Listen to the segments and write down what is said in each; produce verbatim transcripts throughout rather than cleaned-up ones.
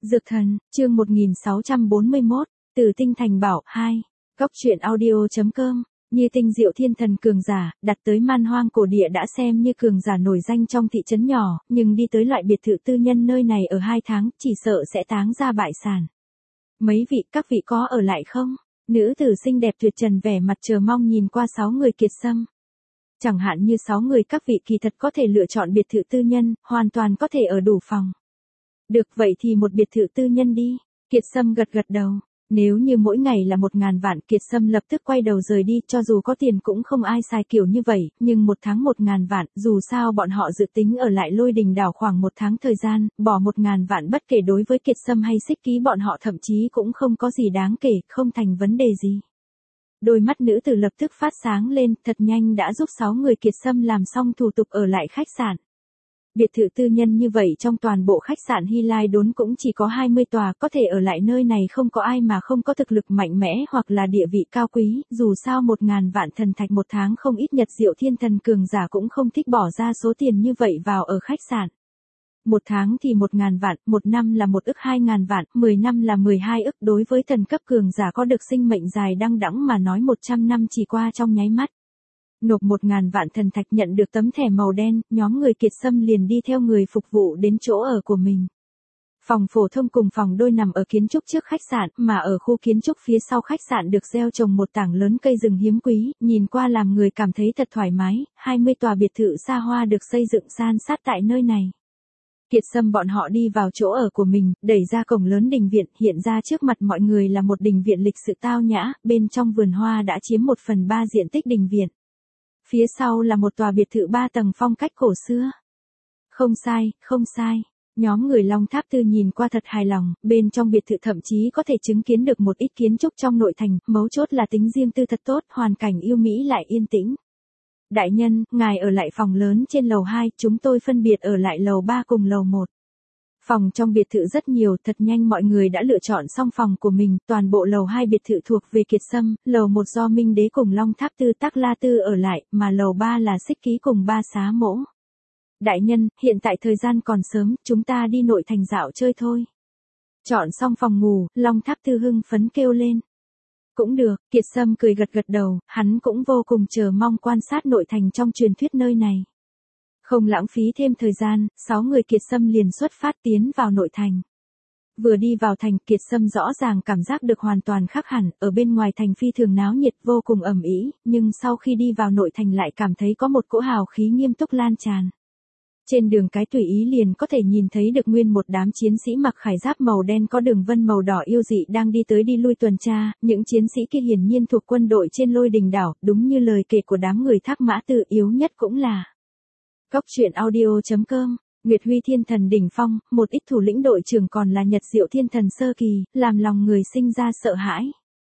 Dược thần, chương một nghìn sáu trăm bốn mươi mốt, Tử tinh thành bảo, hai. Góc truyện audio chấm com, như tinh diệu thiên thần cường giả, đặt tới man hoang cổ địa đã xem như cường giả nổi danh trong thị trấn nhỏ, nhưng đi tới loại biệt thự tư nhân nơi này ở hai tháng, chỉ sợ sẽ táng ra bại sản. Mấy vị, các vị có ở lại không? Nữ tử xinh đẹp tuyệt trần vẻ mặt chờ mong nhìn qua sáu người kiệt sâm. Chẳng hạn như sáu người các vị kỳ thật có thể lựa chọn biệt thự tư nhân, hoàn toàn có thể ở đủ phòng. Được vậy thì một biệt thự tư nhân đi. Kiệt Sâm gật gật đầu. Nếu như mỗi ngày là một ngàn vạn, Kiệt Sâm lập tức quay đầu rời đi, cho dù có tiền cũng không ai xài kiểu như vậy, nhưng một tháng một ngàn vạn, dù sao bọn họ dự tính ở lại Lôi Đình đảo khoảng một tháng thời gian, bỏ một ngàn vạn bất kể đối với Kiệt Sâm hay Xích Ký bọn họ thậm chí cũng không có gì đáng kể, không thành vấn đề gì. Đôi mắt nữ tử lập tức phát sáng lên, thật nhanh đã giúp sáu người Kiệt Sâm làm xong thủ tục ở lại khách sạn. Biệt thự tư nhân như vậy trong toàn bộ khách sạn Hy Lai Đốn cũng chỉ có hai mươi tòa, có thể ở lại nơi này không có ai mà không có thực lực mạnh mẽ hoặc là địa vị cao quý, dù sao một ngàn vạn thần thạch một tháng không ít Nhật Diệu Thiên Thần cường giả cũng không thích bỏ ra số tiền như vậy vào ở khách sạn. Một tháng thì một ngàn vạn, một năm là một ức hai ngàn vạn, mười năm là mười hai ức, đối với thần cấp cường giả có được sinh mệnh dài đăng đẵng mà nói một trăm năm chỉ qua trong nháy mắt. Nộp một ngàn vạn thần thạch nhận được tấm thẻ màu đen, nhóm người Kiệt Sâm liền đi theo người phục vụ đến chỗ ở của mình. Phòng phổ thông cùng phòng đôi nằm ở kiến trúc trước khách sạn, mà ở khu kiến trúc phía sau khách sạn được gieo trồng một tảng lớn cây rừng hiếm quý, nhìn qua làm người cảm thấy thật thoải mái, hai mươi tòa biệt thự xa hoa được xây dựng san sát tại nơi này. Kiệt Sâm bọn họ đi vào chỗ ở của mình, đẩy ra cổng lớn đình viện, hiện ra trước mặt mọi người là một đình viện lịch sự tao nhã, bên trong vườn hoa đã chiếm một phần ba diện tích đình viện. Phía sau là một tòa biệt thự ba tầng phong cách cổ xưa. Không sai, không sai. Nhóm người Long Tháp Tư nhìn qua thật hài lòng, bên trong biệt thự thậm chí có thể chứng kiến được một ít kiến trúc trong nội thành, mấu chốt là tính riêng tư thật tốt, hoàn cảnh yêu mỹ lại yên tĩnh. Đại nhân, ngài ở lại phòng lớn trên lầu hai, chúng tôi phân biệt ở lại lầu ba cùng lầu một. Phòng trong biệt thự rất nhiều, thật nhanh mọi người đã lựa chọn xong phòng của mình, toàn bộ lầu hai biệt thự thuộc về Kiệt Sâm, lầu một do Minh Đế cùng Long Tháp Tư Tắc La Tư ở lại, mà lầu ba là Xích Ký cùng Ba Xá Mỗ. Đại nhân, hiện tại thời gian còn sớm, chúng ta đi nội thành dạo chơi thôi. Chọn xong phòng ngủ, Long Tháp Tư hưng phấn kêu lên. Cũng được, Kiệt Sâm cười gật gật đầu, hắn cũng vô cùng chờ mong quan sát nội thành trong truyền thuyết nơi này. Không lãng phí thêm thời gian, sáu người Kiệt Sâm liền xuất phát tiến vào nội thành. Vừa đi vào thành, Kiệt Sâm rõ ràng cảm giác được hoàn toàn khác hẳn, ở bên ngoài thành phi thường náo nhiệt vô cùng ầm ĩ, nhưng sau khi đi vào nội thành lại cảm thấy có một cỗ hào khí nghiêm túc lan tràn. Trên đường cái tùy ý liền có thể nhìn thấy được nguyên một đám chiến sĩ mặc khải giáp màu đen có đường vân màu đỏ yêu dị đang đi tới đi lui tuần tra, những chiến sĩ kia hiển nhiên thuộc quân đội trên Lôi Đình đảo, đúng như lời kể của đám người Thác Mã Tư, yếu nhất cũng là Góc truyện audio chấm com, Nguyệt Huy Thiên Thần đỉnh phong, một ít thủ lĩnh đội trưởng còn là Nhật Diệu Thiên Thần sơ kỳ, làm lòng người sinh ra sợ hãi.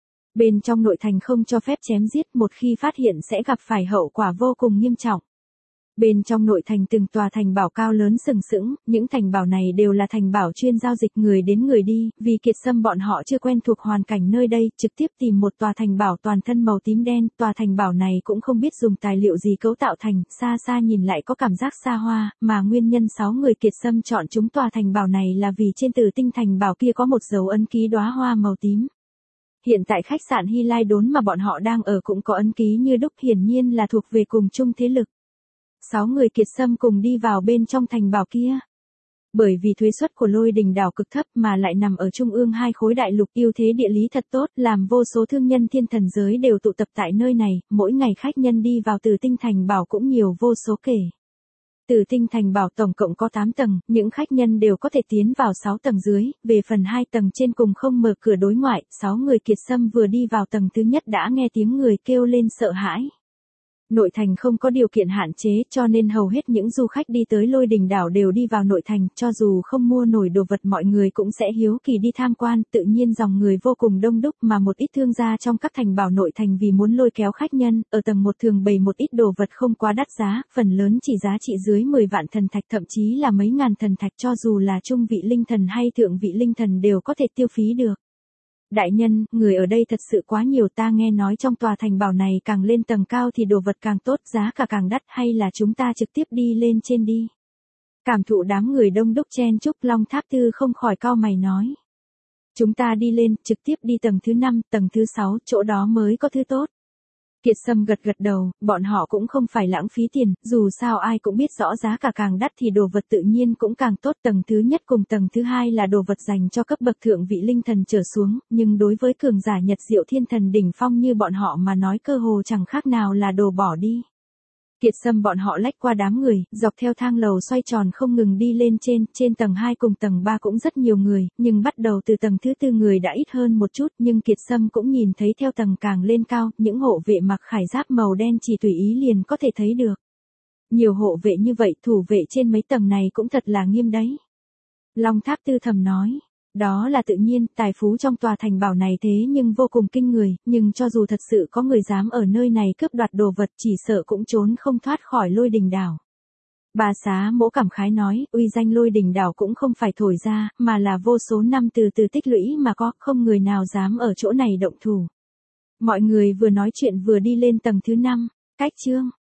Bên trong nội thành không cho phép chém giết, một khi phát hiện sẽ gặp phải hậu quả vô cùng nghiêm trọng. Bên trong nội thành từng tòa thành bảo cao lớn sừng sững, những thành bảo này đều là thành bảo chuyên giao dịch người đến người đi, vì Kiệt Sâm bọn họ chưa quen thuộc hoàn cảnh nơi đây, trực tiếp tìm một tòa thành bảo toàn thân màu tím đen, tòa thành bảo này cũng không biết dùng tài liệu gì cấu tạo thành, xa xa nhìn lại có cảm giác xa hoa, mà nguyên nhân sáu người Kiệt Sâm chọn chúng tòa thành bảo này là vì trên Tử tinh thành bảo kia có một dấu ấn ký đóa hoa màu tím. Hiện tại khách sạn Hy Lai Đốn mà bọn họ đang ở cũng có ấn ký như đúc, hiển nhiên là thuộc về cùng chung thế lực. Sáu người Kiệt Sâm cùng đi vào bên trong thành bảo kia. Bởi vì thuế suất của Lôi Đình đảo cực thấp mà lại nằm ở trung ương hai khối đại lục, ưu thế địa lý thật tốt, làm vô số thương nhân thiên thần giới đều tụ tập tại nơi này, mỗi ngày khách nhân đi vào Tử tinh thành bảo cũng nhiều vô số kể. Tử tinh thành bảo tổng cộng có tám tầng, những khách nhân đều có thể tiến vào sáu tầng dưới, về phần hai tầng trên cùng không mở cửa đối ngoại, sáu người Kiệt Sâm vừa đi vào tầng thứ nhất đã nghe tiếng người kêu lên sợ hãi. Nội thành không có điều kiện hạn chế cho nên hầu hết những du khách đi tới Lôi Đình đảo đều đi vào nội thành, cho dù không mua nổi đồ vật mọi người cũng sẽ hiếu kỳ đi tham quan, tự nhiên dòng người vô cùng đông đúc mà một ít thương gia trong các thành bảo nội thành vì muốn lôi kéo khách nhân, ở tầng một thường bày một ít đồ vật không quá đắt giá, phần lớn chỉ giá trị dưới mười vạn thần thạch thậm chí là mấy ngàn thần thạch, cho dù là trung vị linh thần hay thượng vị linh thần đều có thể tiêu phí được. Đại nhân, người ở đây thật sự quá nhiều, ta nghe nói trong tòa thành bảo này càng lên tầng cao thì đồ vật càng tốt, giá cả càng đắt, hay là chúng ta trực tiếp đi lên trên đi. Cảm thụ đám người đông đúc chen chúc, Long Tháp Tư không khỏi cau mày nói. Chúng ta đi lên, trực tiếp đi tầng thứ năm, tầng thứ sáu, chỗ đó mới có thứ tốt. Kiệt Sâm gật gật đầu, bọn họ cũng không phải lãng phí tiền, dù sao ai cũng biết rõ giá cả càng đắt thì đồ vật tự nhiên cũng càng tốt. Tầng thứ nhất cùng tầng thứ hai là đồ vật dành cho cấp bậc thượng vị linh thần trở xuống, nhưng đối với cường giả Nhật Diệu Thiên Thần đỉnh phong như bọn họ mà nói cơ hồ chẳng khác nào là đồ bỏ đi. Kiệt Sâm bọn họ lách qua đám người, dọc theo thang lầu xoay tròn không ngừng đi lên trên, trên tầng hai cùng tầng ba cũng rất nhiều người, nhưng bắt đầu từ tầng thứ tư người đã ít hơn một chút, nhưng Kiệt Sâm cũng nhìn thấy theo tầng càng lên cao, những hộ vệ mặc khải giáp màu đen chỉ tùy ý liền có thể thấy được. Nhiều hộ vệ như vậy, thủ vệ trên mấy tầng này cũng thật là nghiêm đấy. Long Tháp Tư thầm nói. Đó là tự nhiên, tài phú trong tòa thành bảo này thế nhưng vô cùng kinh người, nhưng cho dù thật sự có người dám ở nơi này cướp đoạt đồ vật chỉ sợ cũng trốn không thoát khỏi Lôi Đình Đảo. Bà Xá Mỗ cảm khái nói, uy danh Lôi Đình Đảo cũng không phải thổi ra, mà là vô số năm từ từ tích lũy mà có, không người nào dám ở chỗ này động thủ. Mọi người vừa nói chuyện vừa đi lên tầng thứ năm, cách chương.